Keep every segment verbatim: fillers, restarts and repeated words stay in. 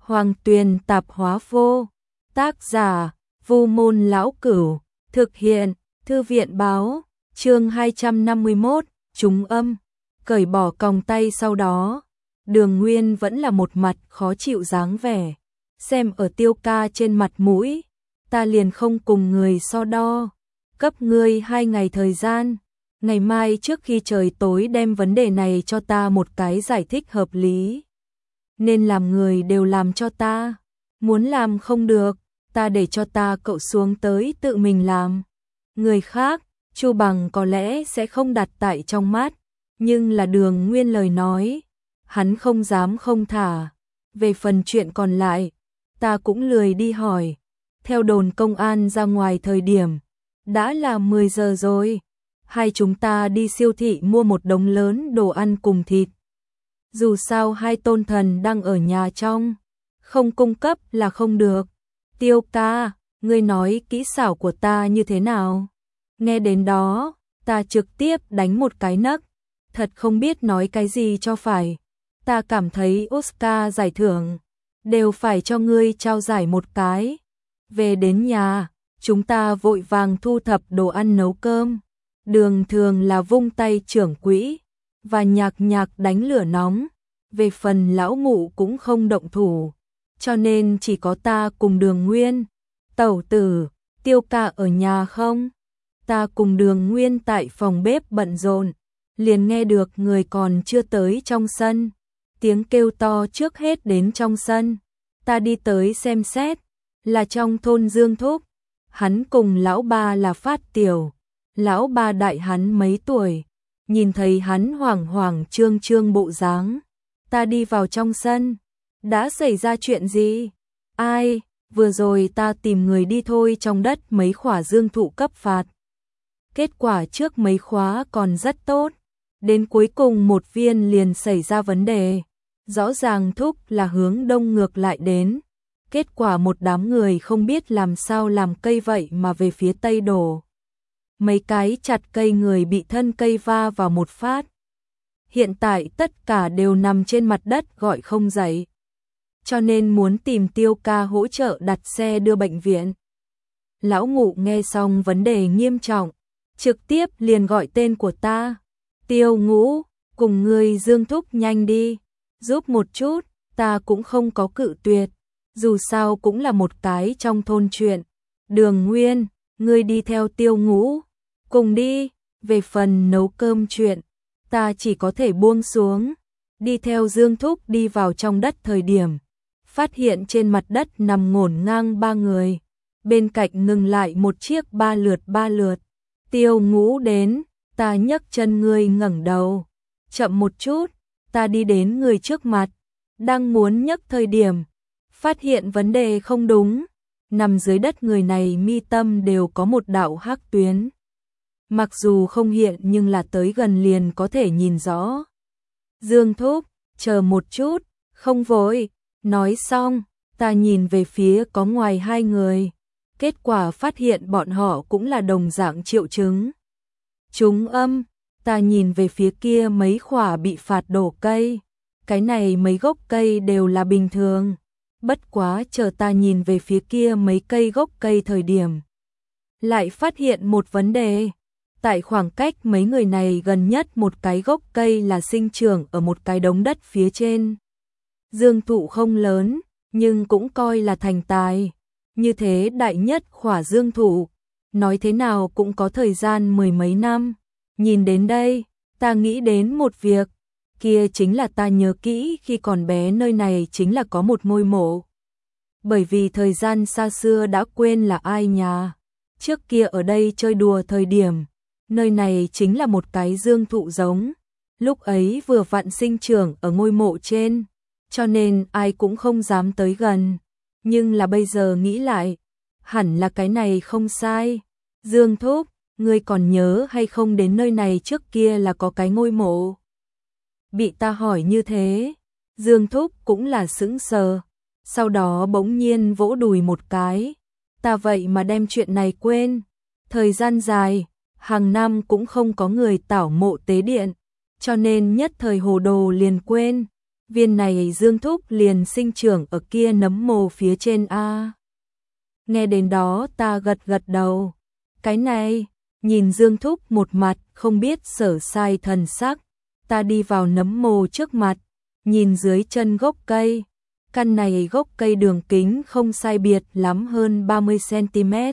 Hoàng Tuyền Tạp Hóa Vô. Tác giả: Vu Môn Lão Cửu. Thực hiện: Thư viện báo. Chương hai trăm năm mươi mốt, trúng âm. Cởi bỏ còng tay sau đó, Đường Nguyên vẫn là một mặt khó chịu dáng vẻ. Xem ở Tiêu ca trên mặt mũi, ta liền không cùng người so đo. Cấp ngươi hai ngày thời gian, ngày mai trước khi trời tối đem vấn đề này cho ta một cái giải thích hợp lý. Nên làm người đều làm cho ta, muốn làm không được, ta để cho ta cậu xuống tới tự mình làm. Người khác, Chu Bằng có lẽ sẽ không đặt tại trong mắt, nhưng là Đường Nguyên lời nói, hắn không dám không thả. Về phần chuyện còn lại, ta cũng lười đi hỏi. Theo đồn công an ra ngoài thời điểm, đã là mười giờ rồi. Hai chúng ta đi siêu thị mua một đống lớn đồ ăn cùng thịt. Dù sao hai tôn thần đang ở nhà trong, không cung cấp là không được. Tiêu ca, ngươi nói kỹ xảo của ta như thế nào? Nghe đến đó, ta trực tiếp đánh một cái nấc, thật không biết nói cái gì cho phải. Ta cảm thấy Oscar giải thưởng đều phải cho ngươi trao giải một cái. Về đến nhà, chúng ta vội vàng thu thập đồ ăn nấu cơm. Đường thường là vung tay trưởng quỹ và nhạc nhạc đánh lửa nóng. Về phần lão ngụ cũng không động thủ, cho nên chỉ có ta cùng Đường Nguyên. Tẩu tử, Tiêu ca ở nhà không? Ta cùng Đường Nguyên tại phòng bếp bận rộn, liền nghe được người còn chưa tới trong sân. Tiếng kêu to trước hết đến trong sân. Ta đi tới xem xét, là trong thôn Dương Thúc. Hắn cùng lão ba là Phát Tiểu, lão ba đại hắn mấy tuổi. Nhìn thấy hắn hoảng hoảng trương trương bộ dáng, ta đi vào trong sân. Đã xảy ra chuyện gì? Ai? Vừa rồi ta tìm người đi thôi trong đất mấy khỏa dương thụ cấp phạt. Kết quả trước mấy khóa còn rất tốt, đến cuối cùng một viên liền xảy ra vấn đề. Rõ ràng thúc là hướng đông ngược lại đến. Kết quả một đám người không biết làm sao làm cây vậy mà về phía tây đổ. Mấy cái chặt cây người bị thân cây va vào một phát. Hiện tại tất cả đều nằm trên mặt đất gọi không dậy. Cho nên muốn tìm Tiêu ca hỗ trợ đặt xe đưa bệnh viện. Lão ngụ nghe xong vấn đề nghiêm trọng, trực tiếp liền gọi tên của ta. Tiêu Ngũ, cùng ngươi Dương Thúc nhanh đi, giúp một chút. Ta cũng không có cự tuyệt, dù sao cũng là một cái trong thôn chuyện. Đường Nguyên, ngươi đi theo Tiêu Ngũ, cùng đi. Về phần nấu cơm chuyện, ta chỉ có thể buông xuống. Đi theo Dương Thúc đi vào trong đất thời điểm, phát hiện trên mặt đất nằm ngổn ngang ba người. Bên cạnh ngừng lại một chiếc ba lượt ba lượt. Tiêu Ngũ đến, ta nhấc chân ngươi ngẩng đầu. Chậm một chút, ta đi đến người trước mặt. Đang muốn nhấc thời điểm, phát hiện vấn đề không đúng. Nằm dưới đất người này mi tâm đều có một đạo hắc tuyến. Mặc dù không hiện nhưng là tới gần liền có thể nhìn rõ. Dương Thúc, chờ một chút, không vội. Nói xong, ta nhìn về phía có ngoài hai người. Kết quả phát hiện bọn họ cũng là đồng dạng triệu chứng. Trúng âm, ta nhìn về phía kia mấy khỏa bị phạt đổ cây. Cái này mấy gốc cây đều là bình thường. Bất quá chờ ta nhìn về phía kia mấy cây gốc cây thời điểm, lại phát hiện một vấn đề. Tại khoảng cách mấy người này gần nhất một cái gốc cây là sinh trưởng ở một cái đống đất phía trên. Dương thụ không lớn, nhưng cũng coi là thành tài. Như thế đại nhất khỏa dương thụ, nói thế nào cũng có thời gian mười mấy năm. Nhìn đến đây, ta nghĩ đến một việc, kia chính là ta nhớ kỹ khi còn bé nơi này chính là có một ngôi mộ. Bởi vì thời gian xa xưa đã quên là ai nhà. Trước kia ở đây chơi đùa thời điểm, nơi này chính là một cái dương thụ giống. Lúc ấy vừa vặn sinh trưởng ở ngôi mộ trên, cho nên ai cũng không dám tới gần. Nhưng là bây giờ nghĩ lại, hẳn là cái này không sai. Dương Thúc, ngươi còn nhớ hay không đến nơi này trước kia là có cái ngôi mộ? Bị ta hỏi như thế, Dương Thúc cũng là sững sờ. Sau đó bỗng nhiên vỗ đùi một cái. Ta vậy mà đem chuyện này quên. Thời gian dài, hàng năm cũng không có người tảo mộ tế điện, cho nên nhất thời hồ đồ liền quên. viên này Dương Thúc liền sinh trưởng ở kia nấm mồ phía trên a. Nghe đến đó ta gật gật đầu. Cái này, nhìn Dương Thúc một mặt không biết sở sai thần sắc, ta đi vào nấm mồ trước mặt, nhìn dưới chân gốc cây. Căn này gốc cây đường kính không sai biệt lắm hơn ba mươi xăng-ti-mét.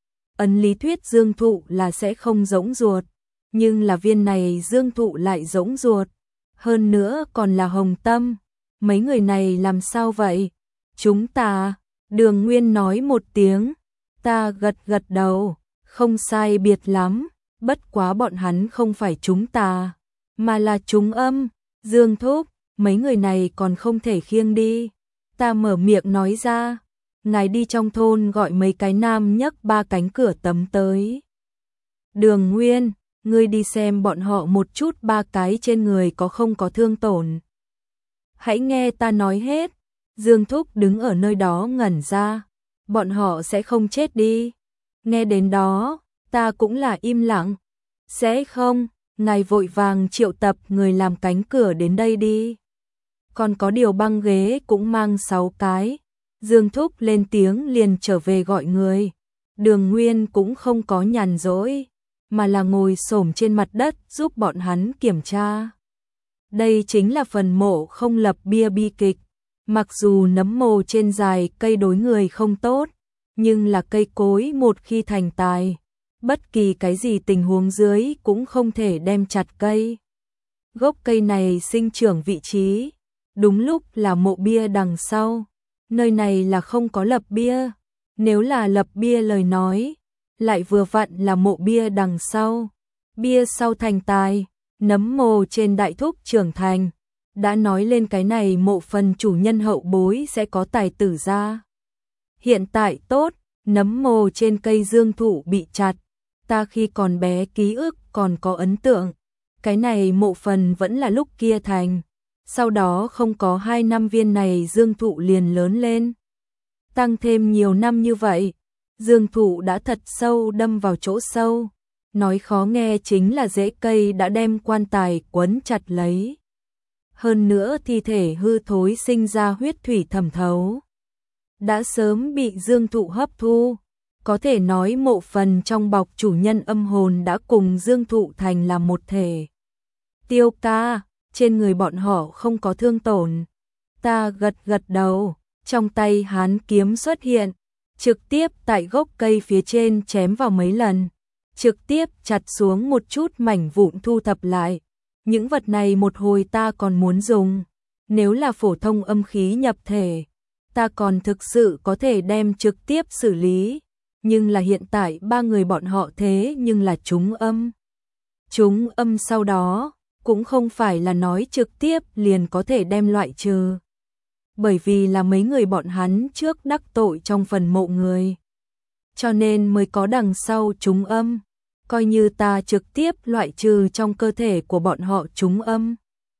Ấn lý thuyết dương thụ là sẽ không rỗng ruột, nhưng là viên này dương thụ lại rỗng ruột. Hơn nữa còn là hồng tâm. Mấy người này làm sao vậy? Chúng ta, Đường Nguyên nói một tiếng, ta gật gật đầu, không sai biệt lắm, bất quá bọn hắn không phải chúng ta, mà là chúng âm. Dương Thúc, mấy người này còn không thể khiêng đi. Ta mở miệng nói ra, ngài đi trong thôn gọi mấy cái nam nhấc ba cánh cửa tấm tới. Đường Nguyên, ngươi đi xem bọn họ một chút ba cái trên người có không có thương tổn. Hãy nghe ta nói hết. Dương Thúc đứng ở nơi đó ngẩn ra, bọn họ sẽ không chết đi. Nghe đến đó, ta cũng là im lặng. Sẽ không, ngài vội vàng triệu tập người làm cánh cửa đến đây đi. Còn có điều băng ghế cũng mang sáu cái. Dương Thúc lên tiếng liền trở về gọi người. Đường Nguyên cũng không có nhàn rỗi, mà là ngồi xổm trên mặt đất giúp bọn hắn kiểm tra. Đây chính là phần mộ không lập bia bi kịch. Mặc dù nấm mồ trên dài cây đối người không tốt, nhưng là cây cối một khi thành tài, bất kỳ cái gì tình huống dưới cũng không thể đem chặt cây. Gốc cây này sinh trưởng vị trí, đúng lúc là mộ bia đằng sau. Nơi này là không có lập bia, nếu là lập bia lời nói, lại vừa vặn là mộ bia đằng sau. Bia sau thành tài, nấm mồ trên đại thúc trưởng thành. Đã nói lên cái này mộ phần chủ nhân hậu bối sẽ có tài tử ra. Hiện tại tốt, nấm mồ trên cây dương thụ bị chặt. Ta khi còn bé ký ức còn có ấn tượng. Cái này mộ phần vẫn là lúc kia thành. Sau đó không có hai năm viên này dương thụ liền lớn lên. Tăng thêm nhiều năm như vậy, dương thụ đã thật sâu đâm vào chỗ sâu. Nói khó nghe chính là rễ cây đã đem quan tài quấn chặt lấy. Hơn nữa thi thể hư thối sinh ra huyết thủy thẩm thấu. Đã sớm bị dương thụ hấp thu. Có thể nói mộ phần trong bọc chủ nhân âm hồn đã cùng dương thụ thành là một thể. Tiêu ca, trên người bọn họ không có thương tổn. Ta gật gật đầu, trong tay hán kiếm xuất hiện, trực tiếp tại gốc cây phía trên chém vào mấy lần. Trực tiếp chặt xuống một chút mảnh vụn thu thập lại. Những vật này một hồi ta còn muốn dùng. Nếu là phổ thông âm khí nhập thể, ta còn thực sự có thể đem trực tiếp xử lý. Nhưng là hiện tại ba người bọn họ thế nhưng là chúng âm. Chúng âm sau đó, cũng không phải là nói trực tiếp liền có thể đem loại trừ. Bởi vì là mấy người bọn hắn trước đắc tội trong phần mộ người. Cho nên mới có đằng sau chúng âm. Coi như ta trực tiếp loại trừ trong cơ thể của bọn họ chúng âm.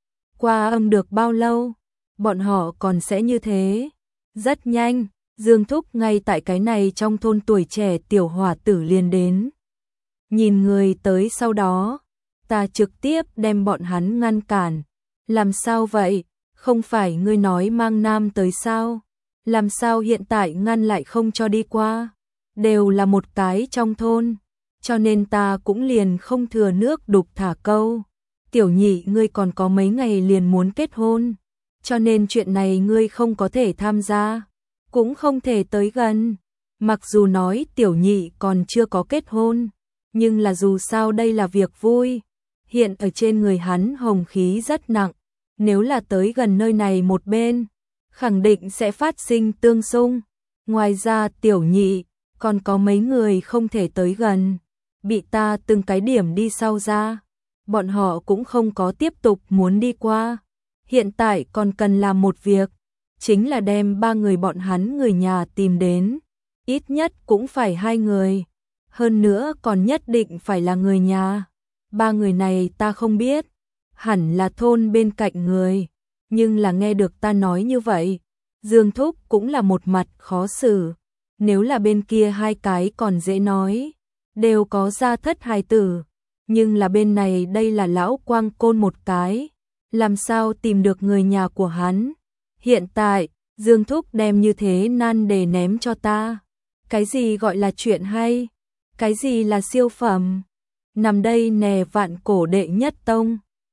Qua âm được bao lâu, bọn họ còn sẽ như thế. Rất nhanh, Dương Thúc ngay tại cái này trong thôn tuổi trẻ tiểu hỏa tử liền đến. Nhìn người tới sau đó, ta trực tiếp đem bọn hắn ngăn cản. Làm sao vậy? Không phải ngươi nói mang nam tới sao? Làm sao hiện tại ngăn lại không cho đi qua? Đều là một cái trong thôn. Cho nên ta cũng liền không thừa nước đục thả câu. Tiểu nhị ngươi còn có mấy ngày liền muốn kết hôn. Cho nên chuyện này ngươi không có thể tham gia. Cũng không thể tới gần. Mặc dù nói tiểu nhị còn chưa có kết hôn. Nhưng là dù sao đây là việc vui. Hiện ở trên người hắn hồng khí rất nặng. Nếu là tới gần nơi này một bên, khẳng định sẽ phát sinh tương xung. Ngoài ra tiểu nhị, còn có mấy người không thể tới gần. Bị ta từng cái điểm đi sau ra. Bọn họ cũng không có tiếp tục muốn đi qua. Hiện tại còn cần làm một việc. Chính là đem ba người bọn hắn người nhà tìm đến. Ít nhất cũng phải hai người. Hơn nữa còn nhất định phải là người nhà. Ba người này ta không biết. Hẳn là thôn bên cạnh người. Nhưng là nghe được ta nói như vậy. Dương Thúc cũng là một mặt khó xử. Nếu là bên kia hai cái còn dễ nói. Đều có gia thất hài tử. Nhưng là bên này đây là lão quang côn một cái. làm sao tìm được người nhà của hắn. Hiện tại, Dương Thúc đem như thế nan đề ném cho ta. Cái gì gọi là chuyện hay? Cái gì là siêu phẩm? Nằm đây nè vạn cổ đệ nhất tông.